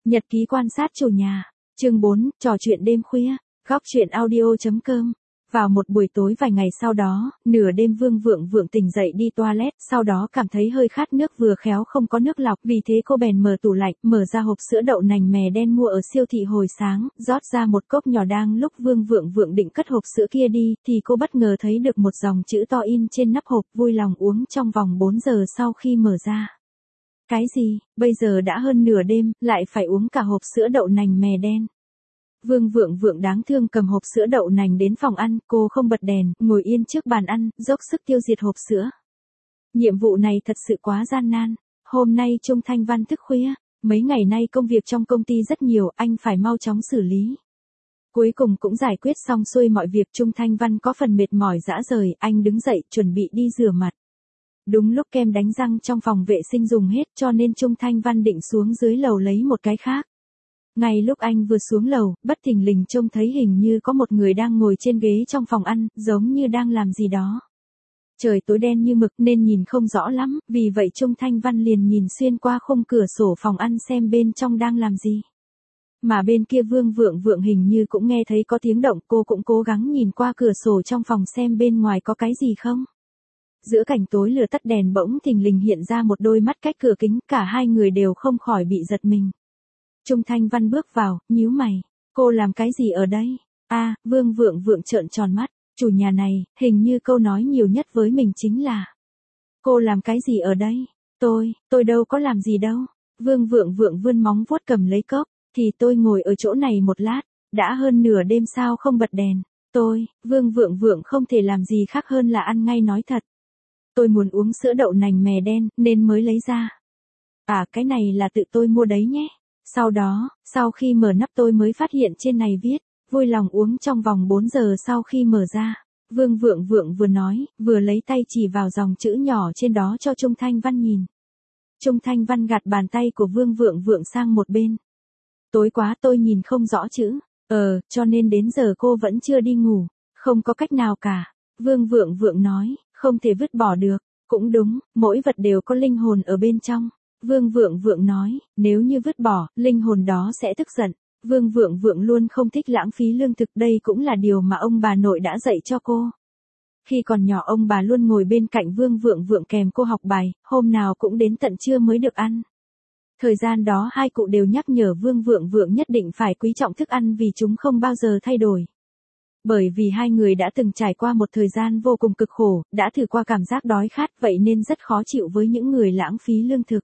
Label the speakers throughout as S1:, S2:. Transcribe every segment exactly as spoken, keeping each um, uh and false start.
S1: Nhật ký quan sát chủ nhà. Chương bốn, trò chuyện đêm khuya. Góc chuyện audio chấm com. Vào một buổi tối vài ngày sau đó, nửa đêm Vương Vượng Vượng tỉnh dậy đi toilet, sau đó cảm thấy hơi khát nước vừa khéo không có nước lọc, vì thế cô bèn mở tủ lạnh, mở ra hộp sữa đậu nành mè đen mua ở siêu thị hồi sáng, rót ra một cốc nhỏ. Đang lúc Vương Vượng Vượng định cất hộp sữa kia đi, thì cô bất ngờ thấy được một dòng chữ to in trên nắp hộp, vui lòng uống trong vòng bốn giờ sau khi mở ra. Cái gì, bây giờ đã hơn nửa đêm, lại phải uống cả hộp sữa đậu nành mè đen. Vương Vượng Vượng đáng thương cầm hộp sữa đậu nành đến phòng ăn, cô không bật đèn, ngồi yên trước bàn ăn, dốc sức tiêu diệt hộp sữa. Nhiệm vụ này thật sự quá gian nan. Hôm nay Trung Thanh Văn thức khuya, mấy ngày nay công việc trong công ty rất nhiều, anh phải mau chóng xử lý. Cuối cùng cũng giải quyết xong xuôi mọi việc. Trung Thanh Văn có phần mệt mỏi rã rời, anh đứng dậy, chuẩn bị đi rửa mặt. Đúng lúc kem đánh răng trong phòng vệ sinh dùng hết, cho nên Trung Thanh Văn định xuống dưới lầu lấy một cái khác. Ngay lúc anh vừa xuống lầu, bất thình lình trông thấy hình như có một người đang ngồi trên ghế trong phòng ăn, giống như đang làm gì đó. Trời tối đen như mực nên nhìn không rõ lắm, vì vậy Trung Thanh Văn liền nhìn xuyên qua khung cửa sổ phòng ăn xem bên trong đang làm gì. Mà bên kia Vương Vượng Vượng hình như cũng nghe thấy có tiếng động, cô cũng cố gắng nhìn qua cửa sổ trong phòng xem bên ngoài có cái gì không. Giữa cảnh tối lửa tắt đèn bỗng thình lình hiện ra một đôi mắt cách cửa kính, cả hai người đều không khỏi bị giật mình. Trung Thanh Văn bước vào, nhíu mày, cô làm cái gì ở đây? A, à, Vương Vượng Vượng trợn tròn mắt, chủ nhà này, hình như câu nói nhiều nhất với mình chính là: cô làm cái gì ở đây? Tôi, tôi đâu có làm gì đâu. Vương Vượng Vượng vươn móng vuốt cầm lấy cốc, thì tôi ngồi ở chỗ này một lát, đã hơn nửa đêm sao không bật đèn. Tôi, Vương Vượng Vượng không thể làm gì khác hơn là ăn ngay nói thật. Tôi muốn uống sữa đậu nành mè đen, nên mới lấy ra. À, cái này là tự tôi mua đấy nhé. Sau đó, sau khi mở nắp tôi mới phát hiện trên này viết, vui lòng uống trong vòng bốn giờ sau khi mở ra. Vương Vượng Vượng vừa nói, vừa lấy tay chỉ vào dòng chữ nhỏ trên đó cho Trung Thanh Văn nhìn. Trung Thanh Văn gạt bàn tay của Vương Vượng Vượng sang một bên. Tối quá tôi nhìn không rõ chữ. Ờ, cho nên đến giờ cô vẫn chưa đi ngủ. Không có cách nào cả. Vương Vượng Vượng nói, không thể vứt bỏ được. Cũng đúng, mỗi vật đều có linh hồn ở bên trong. Vương Vượng Vượng nói, nếu như vứt bỏ, linh hồn đó sẽ tức giận. Vương Vượng Vượng luôn không thích lãng phí lương thực, đây cũng là điều mà ông bà nội đã dạy cho cô. Khi còn nhỏ ông bà luôn ngồi bên cạnh Vương Vượng Vượng kèm cô học bài, hôm nào cũng đến tận trưa mới được ăn. Thời gian đó hai cụ đều nhắc nhở Vương Vượng Vượng nhất định phải quý trọng thức ăn vì chúng không bao giờ thay đổi. Bởi vì hai người đã từng trải qua một thời gian vô cùng cực khổ, đã thử qua cảm giác đói khát, vậy nên rất khó chịu với những người lãng phí lương thực.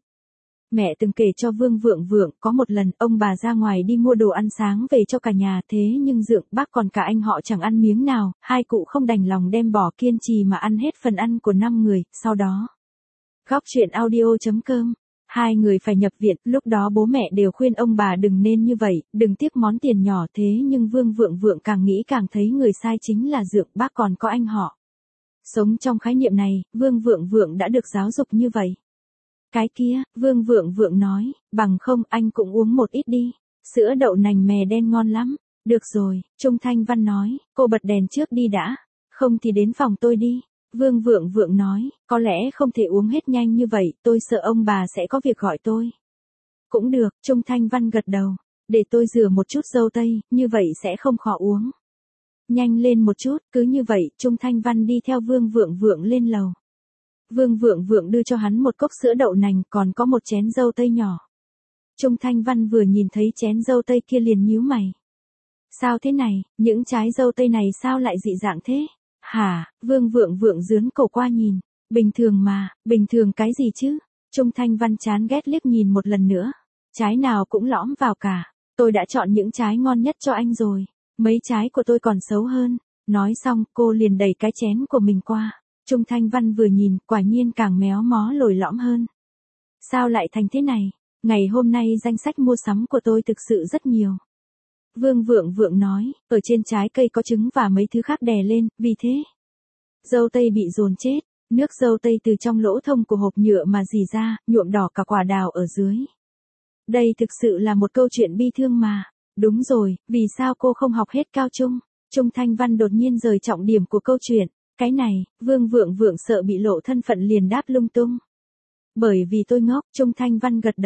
S1: Mẹ từng kể cho Vương Vượng Vượng, có một lần ông bà ra ngoài đi mua đồ ăn sáng về cho cả nhà, thế nhưng Dượng, bác còn cả anh họ chẳng ăn miếng nào, hai cụ không đành lòng đem bỏ, kiên trì mà ăn hết phần ăn của năm người. Sau đó, góc chuyện audio chấm com, hai người phải nhập viện. Lúc đó bố mẹ đều khuyên ông bà đừng nên như vậy, đừng tiếc món tiền nhỏ, thế nhưng Vương Vượng Vượng càng nghĩ càng thấy người sai chính là Dượng, bác còn có anh họ. Sống trong khái niệm này, Vương Vượng Vượng đã được giáo dục như vậy. Cái kia, Vương Vượng Vượng nói, bằng không anh cũng uống một ít đi, sữa đậu nành mè đen ngon lắm. Được rồi, Trung Thanh Văn nói, cô bật đèn trước đi đã, không thì đến phòng tôi đi. Vương Vượng Vượng nói, có lẽ không thể uống hết nhanh như vậy, tôi sợ ông bà sẽ có việc gọi tôi. Cũng được, Trung Thanh Văn gật đầu, để tôi rửa một chút dâu tây, như vậy sẽ không khó uống. Nhanh lên một chút, cứ như vậy, Trung Thanh Văn đi theo Vương Vượng Vượng lên lầu. Vương Vượng Vượng đưa cho hắn một cốc sữa đậu nành, còn có một chén dâu tây nhỏ. Trung Thanh Văn vừa nhìn thấy chén dâu tây kia liền nhíu mày. Sao thế này, những trái dâu tây này sao lại dị dạng thế? Hả? Vương Vượng Vượng giướn cổ qua nhìn. Bình thường mà, bình thường cái gì chứ? Trung Thanh Văn chán ghét liếc nhìn một lần nữa. Trái nào cũng lõm vào cả. Tôi đã chọn những trái ngon nhất cho anh rồi. Mấy trái của tôi còn xấu hơn. Nói xong, cô liền đẩy cái chén của mình qua. Trung Thanh Văn vừa nhìn, quả nhiên càng méo mó lồi lõm hơn. Sao lại thành thế này? Ngày hôm nay danh sách mua sắm của tôi thực sự rất nhiều. Vương Vượng Vượng nói, ở trên trái cây có trứng và mấy thứ khác đè lên, vì thế dâu tây bị dồn chết, nước dâu tây từ trong lỗ thông của hộp nhựa mà rỉ ra, nhuộm đỏ cả quả đào ở dưới. Đây thực sự là một câu chuyện bi thương mà. Đúng rồi, vì sao cô không học hết cao trung? Trung Thanh Văn đột nhiên rời trọng điểm của câu chuyện. Cái này, Vương Vượng Vượng sợ bị lộ thân phận liền đáp lung tung. Bởi vì tôi ngốc, Trung Thanh Văn gật đầu.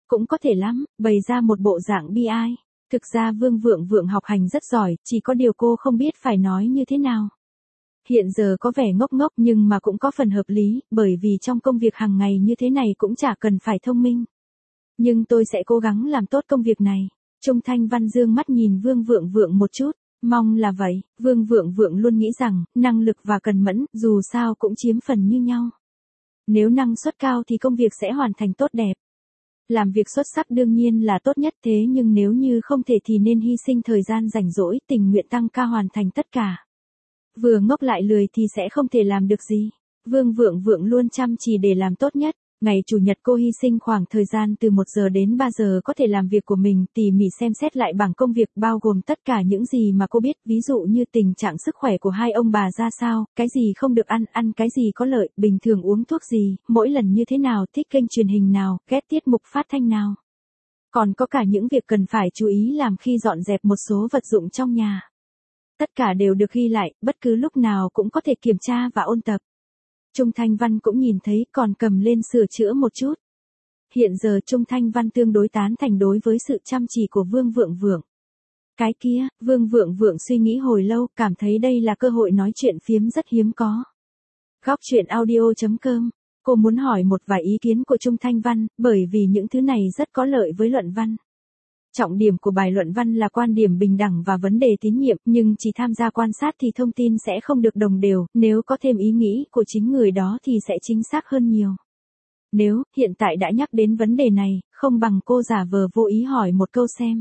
S1: Cũng có thể lắm, bày ra một bộ dạng bi ai. Thực ra Vương Vượng Vượng học hành rất giỏi, chỉ có điều cô không biết phải nói như thế nào. Hiện giờ có vẻ ngốc ngốc nhưng mà cũng có phần hợp lý, bởi vì trong công việc hàng ngày như thế này cũng chả cần phải thông minh. Nhưng tôi sẽ cố gắng làm tốt công việc này. Trung Thanh Văn dương mắt nhìn Vương Vượng Vượng một chút, mong là vậy. Vương Vượng Vượng luôn nghĩ rằng, năng lực và cần mẫn, dù sao cũng chiếm phần như nhau. Nếu năng suất cao thì công việc sẽ hoàn thành tốt đẹp. Làm việc xuất sắc đương nhiên là tốt nhất, thế nhưng nếu như không thể thì nên hy sinh thời gian rảnh rỗi, tình nguyện tăng ca hoàn thành tất cả. Vừa ngốc lại lười thì sẽ không thể làm được gì. Vương Vượng Vượng luôn chăm chỉ để làm tốt nhất. Ngày Chủ nhật cô hy sinh khoảng thời gian từ một giờ đến ba giờ có thể làm việc của mình, tỉ mỉ xem xét lại bảng công việc bao gồm tất cả những gì mà cô biết, ví dụ như tình trạng sức khỏe của hai ông bà ra sao, cái gì không được ăn, ăn cái gì có lợi, bình thường uống thuốc gì, mỗi lần như thế nào, thích kênh truyền hình nào, ghét tiết mục phát thanh nào. Còn có cả những việc cần phải chú ý làm khi dọn dẹp một số vật dụng trong nhà. Tất cả đều được ghi lại, bất cứ lúc nào cũng có thể kiểm tra và ôn tập. Trung Thanh Văn cũng nhìn thấy, còn cầm lên sửa chữa một chút. Hiện giờ Trung Thanh Văn tương đối tán thành đối với sự chăm chỉ của Vương Vượng Vượng. Cái kia, Vương Vượng Vượng suy nghĩ hồi lâu, cảm thấy đây là cơ hội nói chuyện phiếm rất hiếm có. Góc chuyện audio chấm com. Cô muốn hỏi một vài ý kiến của Trung Thanh Văn, bởi vì những thứ này rất có lợi với luận văn. Trọng điểm của bài luận văn là quan điểm bình đẳng và vấn đề tín nhiệm, nhưng chỉ tham gia quan sát thì thông tin sẽ không được đồng đều, nếu có thêm ý nghĩ của chính người đó thì sẽ chính xác hơn nhiều. Nếu, hiện tại đã nhắc đến vấn đề này, không bằng cô giả vờ vô ý hỏi một câu xem.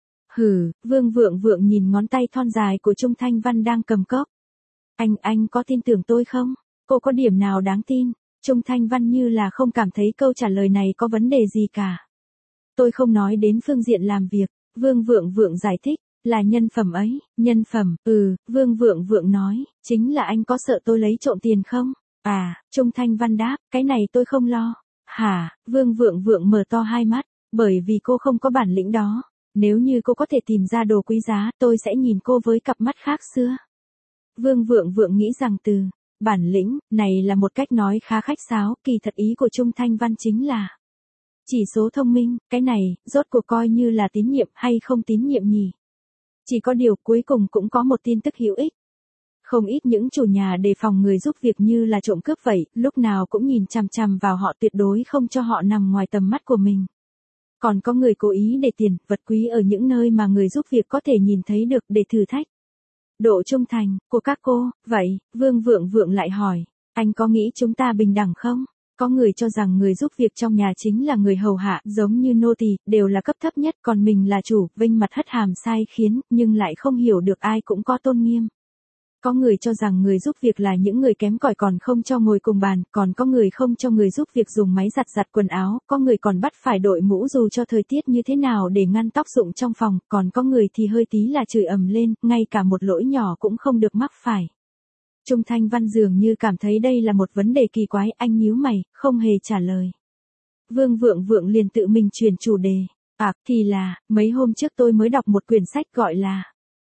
S1: Hừ, Vương Vượng Vượng nhìn ngón tay thon dài của Trung Thanh Văn đang cầm cốc. Anh, anh có tin tưởng tôi không? Cô có điểm nào đáng tin? Trung Thanh Văn như là không cảm thấy câu trả lời này có vấn đề gì cả. Tôi không nói đến phương diện làm việc, Vương Vượng Vượng giải thích, là nhân phẩm ấy, nhân phẩm, ừ, Vương Vượng Vượng nói, chính là anh có sợ tôi lấy trộm tiền không? À, Trung Thanh Văn đáp, cái này tôi không lo. Hả, Vương Vượng Vượng mở to hai mắt, bởi vì cô không có bản lĩnh đó. Nếu như cô có thể tìm ra đồ quý giá, tôi sẽ nhìn cô với cặp mắt khác xưa. Vương Vượng Vượng nghĩ rằng từ bản lĩnh này là một cách nói khá khách sáo, kỳ thật ý của Trung Thanh Văn chính là chỉ số thông minh, cái này, rốt cuộc coi như là tín nhiệm hay không tín nhiệm nhỉ? Chỉ có điều cuối cùng cũng có một tin tức hữu ích. Không ít những chủ nhà đề phòng người giúp việc như là trộm cướp vậy, lúc nào cũng nhìn chằm chằm vào họ, tuyệt đối không cho họ nằm ngoài tầm mắt của mình. Còn có người cố ý để tiền, vật quý ở những nơi mà người giúp việc có thể nhìn thấy được để thử thách độ trung thành của các cô. Vậy, Vương Vượng Vượng lại hỏi, anh có nghĩ chúng ta bình đẳng không? Có người cho rằng người giúp việc trong nhà chính là người hầu hạ, giống như nô tỳ, đều là cấp thấp nhất, còn mình là chủ, vênh mặt hất hàm sai khiến, nhưng lại không hiểu được ai cũng có tôn nghiêm. Có người cho rằng người giúp việc là những người kém cỏi còn không cho ngồi cùng bàn, còn có người không cho người giúp việc dùng máy giặt giặt quần áo, có người còn bắt phải đội mũ dù cho thời tiết như thế nào để ngăn tóc rụng trong phòng, còn có người thì hơi tí là chửi ầm lên, ngay cả một lỗi nhỏ cũng không được mắc phải. Trung Thanh Văn dường như cảm thấy đây là một vấn đề kỳ quái, anh nhíu mày, không hề trả lời. Vương Vượng Vượng liền tự mình chuyển chủ đề. À, thì là, mấy hôm trước tôi mới đọc một quyển sách gọi là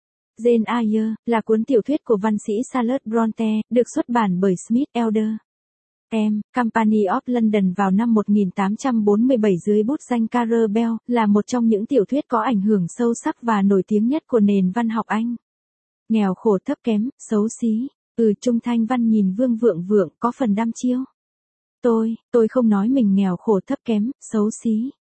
S1: Jane Eyre, là cuốn tiểu thuyết của văn sĩ Charlotte Bronte, được xuất bản bởi Smith Elder M. Company of London vào năm một nghìn tám trăm bốn mươi bảy dưới bút danh Carol Bell, là một trong những tiểu thuyết có ảnh hưởng sâu sắc và nổi tiếng nhất của nền văn học Anh. Nghèo khổ thấp kém, xấu xí. Ừ, Trung Thanh Văn nhìn Vương Vượng Vượng có phần đăm chiêu. Tôi, tôi không nói mình nghèo khổ thấp kém, xấu xí.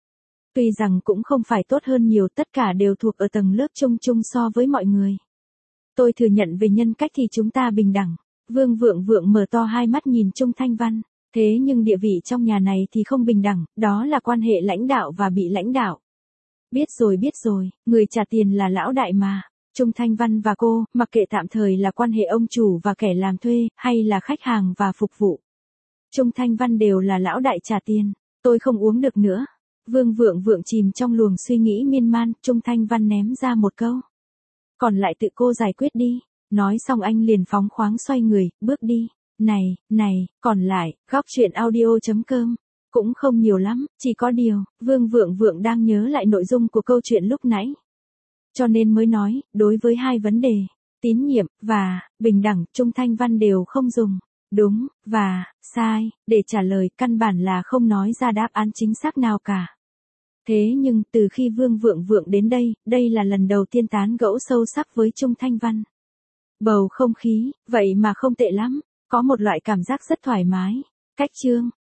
S1: Tuy rằng cũng không phải tốt hơn nhiều, tất cả đều thuộc ở tầng lớp chung chung so với mọi người. Tôi thừa nhận về nhân cách thì chúng ta bình đẳng. Vương Vượng Vượng mở to hai mắt nhìn Trung Thanh Văn. Thế nhưng địa vị trong nhà này thì không bình đẳng, đó là quan hệ lãnh đạo và bị lãnh đạo. Biết rồi biết rồi, người trả tiền là lão đại mà. Trung Thanh Văn và cô, mặc kệ tạm thời là quan hệ ông chủ và kẻ làm thuê, hay là khách hàng và phục vụ. Trung Thanh Văn đều là lão đại trả tiền. Tôi không uống được nữa. Vương Vượng Vượng chìm trong luồng suy nghĩ miên man, Trung Thanh Văn ném ra một câu. Còn lại tự cô giải quyết đi. Nói xong anh liền phóng khoáng xoay người, bước đi. Này, này, còn lại, góc chuyện audio chấm com. Cũng không nhiều lắm, chỉ có điều, Vương Vượng Vượng đang nhớ lại nội dung của câu chuyện lúc nãy. Cho nên mới nói, đối với hai vấn đề, tín nhiệm, và, bình đẳng, Trung Thanh Văn đều không dùng đúng, và, sai, để trả lời, căn bản là không nói ra đáp án chính xác nào cả. Thế nhưng từ khi Vương Vượng Vượng đến đây, đây là lần đầu tiên tán gẫu sâu sắc với Trung Thanh Văn. Bầu không khí, vậy mà không tệ lắm, có một loại cảm giác rất thoải mái. Cách chương